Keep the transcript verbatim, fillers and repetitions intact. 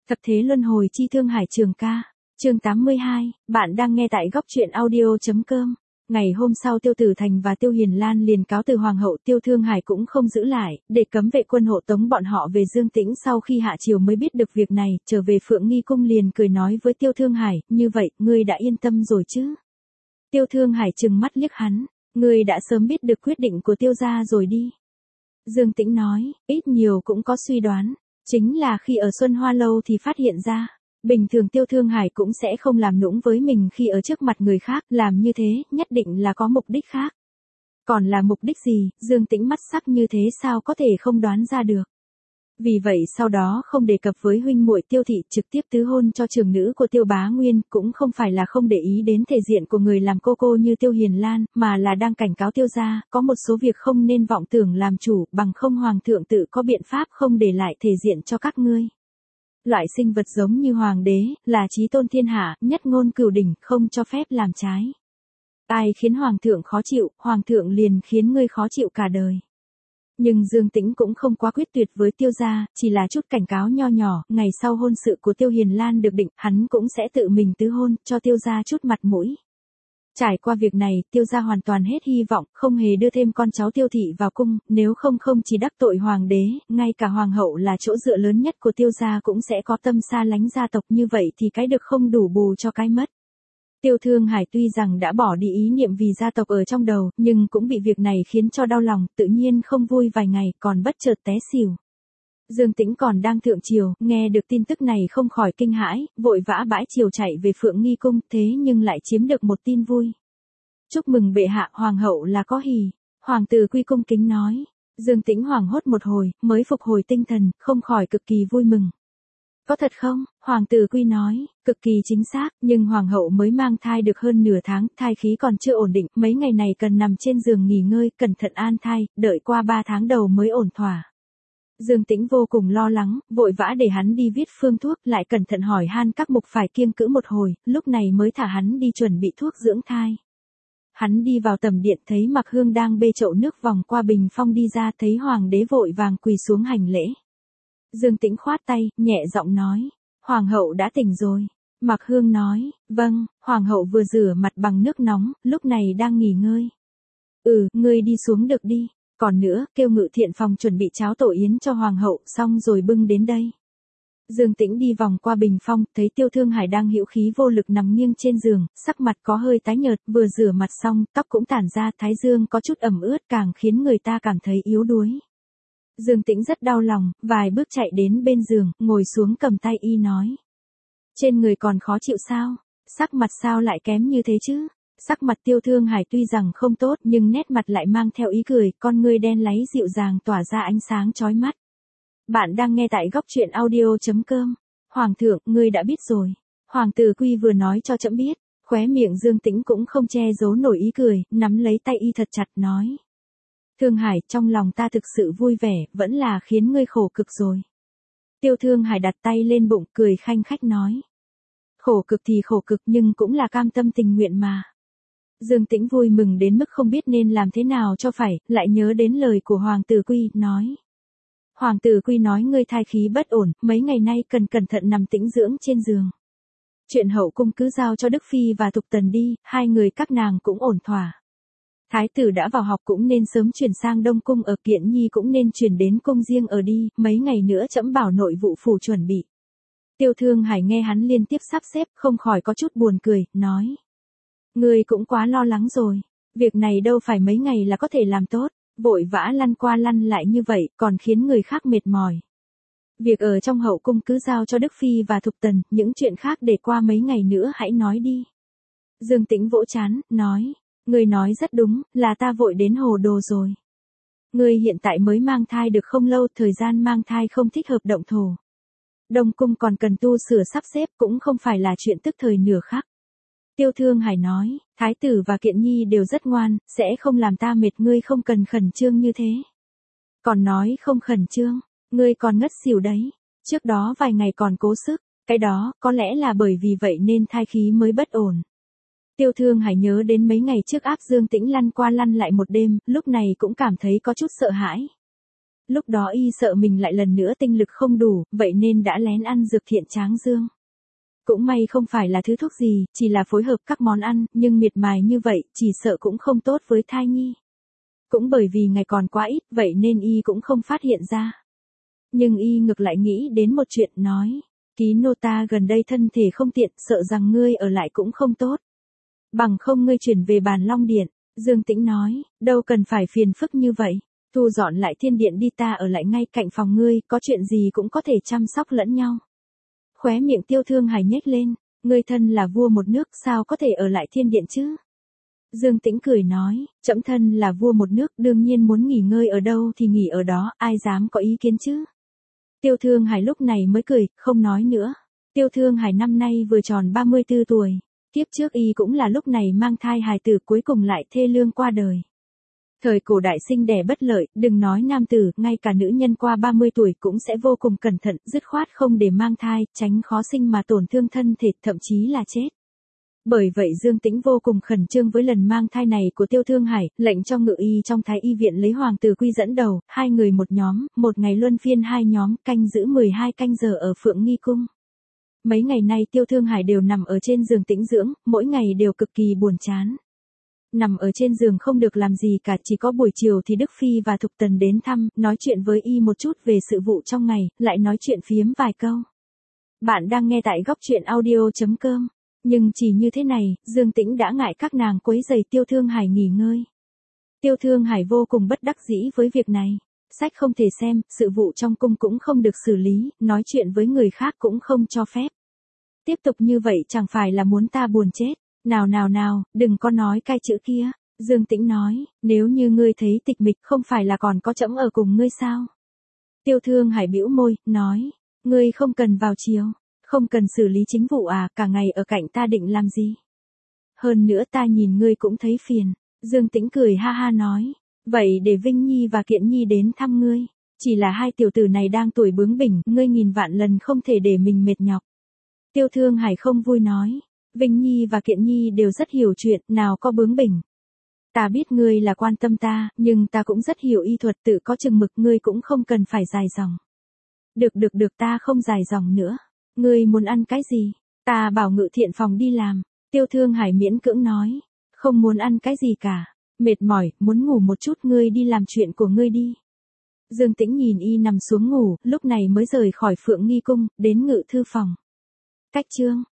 Thập thế luân hồi chi Thương Hải Trường ca. Chương tám mươi hai, bạn đang nghe tại góc truyện audio.com. Ngày hôm sau Tiêu Tử Thành và Tiêu Hiền Lan liền cáo từ Hoàng hậu. Tiêu Thương Hải cũng không giữ lại, để cấm vệ quân hộ tống bọn họ về Dương Tĩnh. Sau khi hạ triều mới biết được việc này, trở về Phượng Nghi Cung liền cười nói với Tiêu Thương Hải, như vậy, ngươi đã yên tâm rồi chứ? Tiêu Thương Hải trừng mắt liếc hắn, ngươi đã sớm biết được quyết định của Tiêu gia rồi đi. Dương Tĩnh nói, ít nhiều cũng có suy đoán, chính là khi ở Xuân Hoa Lâu thì phát hiện ra. Bình thường Tiêu Thương Hải cũng sẽ không làm nũng với mình khi ở trước mặt người khác, làm như thế, nhất định là có mục đích khác. Còn là mục đích gì, Dương Tĩnh mắt sắc như thế sao có thể không đoán ra được. Vì vậy sau đó không đề cập với huynh muội Tiêu thị, trực tiếp tứ hôn cho trưởng nữ của Tiêu Bá Nguyên, cũng không phải là không để ý đến thể diện của người làm cô cô như Tiêu Hiền Lan, mà là đang cảnh cáo Tiêu gia, có một số việc không nên vọng tưởng làm chủ, bằng không hoàng thượng tự có biện pháp không để lại thể diện cho các ngươi. Loại sinh vật giống như hoàng đế, là chí tôn thiên hạ, nhất ngôn cửu đỉnh, không cho phép làm trái. Ai khiến hoàng thượng khó chịu, hoàng thượng liền khiến ngươi khó chịu cả đời. Nhưng Dương Tĩnh cũng không quá quyết tuyệt với Tiêu gia, chỉ là chút cảnh cáo nho nhỏ, ngày sau hôn sự của Tiêu Hiền Lan được định, hắn cũng sẽ tự mình tứ hôn, cho Tiêu gia chút mặt mũi. Trải qua việc này, Tiêu gia hoàn toàn hết hy vọng, không hề đưa thêm con cháu Tiêu thị vào cung, nếu không không chỉ đắc tội hoàng đế, ngay cả hoàng hậu là chỗ dựa lớn nhất của Tiêu gia cũng sẽ có tâm xa lánh gia tộc, như vậy thì cái được không đủ bù cho cái mất. Tiêu Thương Hải tuy rằng đã bỏ đi ý niệm vì gia tộc ở trong đầu, nhưng cũng bị việc này khiến cho đau lòng, tự nhiên không vui vài ngày, còn bất chợt té xỉu. Dương Tĩnh còn đang thượng triều, nghe được tin tức này không khỏi kinh hãi, vội vã bãi triều chạy về Phượng Nghi Cung, thế nhưng lại chiếm được một tin vui. Chúc mừng bệ hạ, hoàng hậu là có hỉ. Hoàng tử Quy cung kính nói. Dương Tĩnh hoảng hốt một hồi, mới phục hồi tinh thần, không khỏi cực kỳ vui mừng. Có thật không? Hoàng tử Quy nói, cực kỳ chính xác, nhưng hoàng hậu mới mang thai được hơn nửa tháng, thai khí còn chưa ổn định, mấy ngày này cần nằm trên giường nghỉ ngơi, cẩn thận an thai, đợi qua ba tháng đầu mới ổn thỏa. Dương Tĩnh vô cùng lo lắng, vội vã để hắn đi viết phương thuốc, lại cẩn thận hỏi han các mục phải kiêng cữ một hồi, lúc này mới thả hắn đi chuẩn bị thuốc dưỡng thai. Hắn đi vào tầm điện thấy Mặc Hương đang bê chậu nước vòng qua bình phong đi ra, thấy hoàng đế vội vàng quỳ xuống hành lễ. Dương Tĩnh khoát tay, nhẹ giọng nói, hoàng hậu đã tỉnh rồi. Mặc Hương nói, vâng, hoàng hậu vừa rửa mặt bằng nước nóng, lúc này đang nghỉ ngơi. Ừ, ngươi đi xuống được đi, còn nữa, kêu Ngự Thiện phòng chuẩn bị cháo tổ yến cho hoàng hậu, xong rồi bưng đến đây. Dương Tĩnh đi vòng qua bình phong, thấy Tiêu Thương Hải đang hữu khí vô lực nằm nghiêng trên giường, sắc mặt có hơi tái nhợt, vừa rửa mặt xong, tóc cũng tản ra, thái dương có chút ẩm ướt, càng khiến người ta cảm thấy yếu đuối. Dương Tĩnh rất đau lòng, vài bước chạy đến bên giường, ngồi xuống cầm tay y nói. Trên người còn khó chịu sao? Sắc mặt sao lại kém như thế chứ? Sắc mặt Tiêu Thương Hải tuy rằng không tốt, nhưng nét mặt lại mang theo ý cười, con ngươi đen láy dịu dàng tỏa ra ánh sáng chói mắt. Bạn đang nghe tại góc truyện audio.com. Hoàng thượng, ngươi đã biết rồi. Hoàng tử Quy vừa nói cho trẫm biết, khóe miệng Dương Tĩnh cũng không che giấu nổi ý cười, nắm lấy tay y thật chặt nói. Thương Hải, trong lòng ta thực sự vui vẻ, vẫn là khiến ngươi khổ cực rồi. Tiêu Thương Hải đặt tay lên bụng, cười khanh khách nói. Khổ cực thì khổ cực nhưng cũng là cam tâm tình nguyện mà. Dương Tĩnh vui mừng đến mức không biết nên làm thế nào cho phải, lại nhớ đến lời của Hoàng tử Quy, nói. Hoàng tử Quy nói ngươi thai khí bất ổn, mấy ngày nay cần cẩn thận nằm tĩnh dưỡng trên giường. Chuyện hậu cung cứ giao cho Đức Phi và Thục Tần đi, hai người các nàng cũng ổn thỏa. Thái tử đã vào học cũng nên sớm chuyển sang Đông Cung ở, Kiện Nhi cũng nên chuyển đến cung riêng ở đi, mấy ngày nữa trẫm bảo nội vụ phủ chuẩn bị. Tiêu Thương Hải nghe hắn liên tiếp sắp xếp, không khỏi có chút buồn cười, nói. Ngươi cũng quá lo lắng rồi, việc này đâu phải mấy ngày là có thể làm tốt, vội vã lăn qua lăn lại như vậy, còn khiến người khác mệt mỏi. Việc ở trong hậu cung cứ giao cho Đức Phi và Thục Tần, những chuyện khác để qua mấy ngày nữa hãy nói đi. Dương Tĩnh vỗ trán, nói. Ngươi nói rất đúng, là ta vội đến hồ đồ rồi. Ngươi hiện tại mới mang thai được không lâu, thời gian mang thai không thích hợp động thổ. Đông cung còn cần tu sửa sắp xếp, cũng không phải là chuyện tức thời nửa khắc. Tiêu Thương Hải nói, Thái tử và Kiện Nhi đều rất ngoan, sẽ không làm ta mệt, ngươi không cần khẩn trương như thế. Còn nói không khẩn trương, ngươi còn ngất xỉu đấy. Trước đó vài ngày còn cố sức, cái đó, có lẽ là bởi vì vậy nên thai khí mới bất ổn. Tiêu Thương Hải nhớ đến mấy ngày trước áp Dương Tĩnh lăn qua lăn lại một đêm, lúc này cũng cảm thấy có chút sợ hãi. Lúc đó y sợ mình lại lần nữa tinh lực không đủ, vậy nên đã lén ăn dược thiện tráng dương. Cũng may không phải là thứ thuốc gì, chỉ là phối hợp các món ăn, nhưng miệt mài như vậy, chỉ sợ cũng không tốt với thai nhi. Cũng bởi vì ngày còn quá ít, vậy nên y cũng không phát hiện ra. Nhưng y ngược lại nghĩ đến một chuyện nói, Ký nô ta gần đây thân thể không tiện, sợ rằng ngươi ở lại cũng không tốt. Bằng không ngươi chuyển về Bàn Long Điện, Dương Tĩnh nói, đâu cần phải phiền phức như vậy, thu dọn lại thiên điện đi, ta ở lại ngay cạnh phòng ngươi, có chuyện gì cũng có thể chăm sóc lẫn nhau. Khóe miệng Tiêu Thương Hải nhếch lên, ngươi thân là vua một nước sao có thể ở lại thiên điện chứ? Dương Tĩnh cười nói, trẫm thân là vua một nước, đương nhiên muốn nghỉ ngơi ở đâu thì nghỉ ở đó, ai dám có ý kiến chứ? Tiêu Thương Hải lúc này mới cười, không nói nữa. Tiêu Thương Hải năm nay vừa tròn ba mươi tư tuổi, kiếp trước y cũng là lúc này mang thai hài tử, cuối cùng lại thê lương qua đời. Thời cổ đại sinh đẻ bất lợi, đừng nói nam tử, ngay cả nữ nhân qua ba mươi tuổi cũng sẽ vô cùng cẩn thận, dứt khoát không để mang thai, tránh khó sinh mà tổn thương thân thể, thậm chí là chết. Bởi vậy Dương Tĩnh vô cùng khẩn trương với lần mang thai này của Tiêu Thương Hải, lệnh cho ngự y trong Thái y viện lấy Hoàng Tử Quy dẫn đầu, hai người một nhóm, một ngày luân phiên hai nhóm, canh giữ mười hai canh giờ ở Phượng Nghi Cung. Mấy ngày nay Tiêu Thương Hải đều nằm ở trên giường tĩnh dưỡng, mỗi ngày đều cực kỳ buồn chán. Nằm ở trên giường không được làm gì cả, chỉ có buổi chiều thì Đức Phi và Thục Tần đến thăm, nói chuyện với y một chút về sự vụ trong ngày, lại nói chuyện phiếm vài câu. Bạn đang nghe tại góc truyện audio chấm com. Nhưng chỉ như thế này, Dương Tĩnh đã ngại các nàng quấy rầy Tiêu Thương Hải nghỉ ngơi. Tiêu Thương Hải vô cùng bất đắc dĩ với việc này. Sách không thể xem, sự vụ trong cung cũng không được xử lý, nói chuyện với người khác cũng không cho phép. Tiếp tục như vậy chẳng phải là muốn ta buồn chết. Nào nào nào, đừng có nói cái chữ kia. Dương Tĩnh nói, nếu như ngươi thấy tịch mịch không phải là còn có trẫm ở cùng ngươi sao? Tiêu Thương Hải bĩu môi, nói, ngươi không cần vào chiều. Không cần xử lý chính vụ à, cả ngày ở cạnh ta định làm gì? Hơn nữa ta nhìn ngươi cũng thấy phiền. Dương Tĩnh cười ha ha nói, vậy để Vinh Nhi và Kiện Nhi đến thăm ngươi. Chỉ là hai tiểu tử này đang tuổi bướng bỉnh, ngươi nghìn vạn lần không thể để mình mệt nhọc. Tiêu Thương Hải không vui nói, Vinh Nhi và Kiện Nhi đều rất hiểu chuyện, nào có bướng bỉnh. Ta biết ngươi là quan tâm ta, nhưng ta cũng rất hiểu y thuật, tự có chừng mực, ngươi cũng không cần phải dài dòng. Được được được, ta không dài dòng nữa. Ngươi muốn ăn cái gì? Ta bảo Ngự Thiện phòng đi làm. Tiêu Thương Hải miễn cưỡng nói. Không muốn ăn cái gì cả. Mệt mỏi, muốn ngủ một chút, ngươi đi làm chuyện của ngươi đi. Dương Tĩnh nhìn y nằm xuống ngủ, lúc này mới rời khỏi Phượng Nghi Cung, đến Ngự Thư phòng. Cách chương.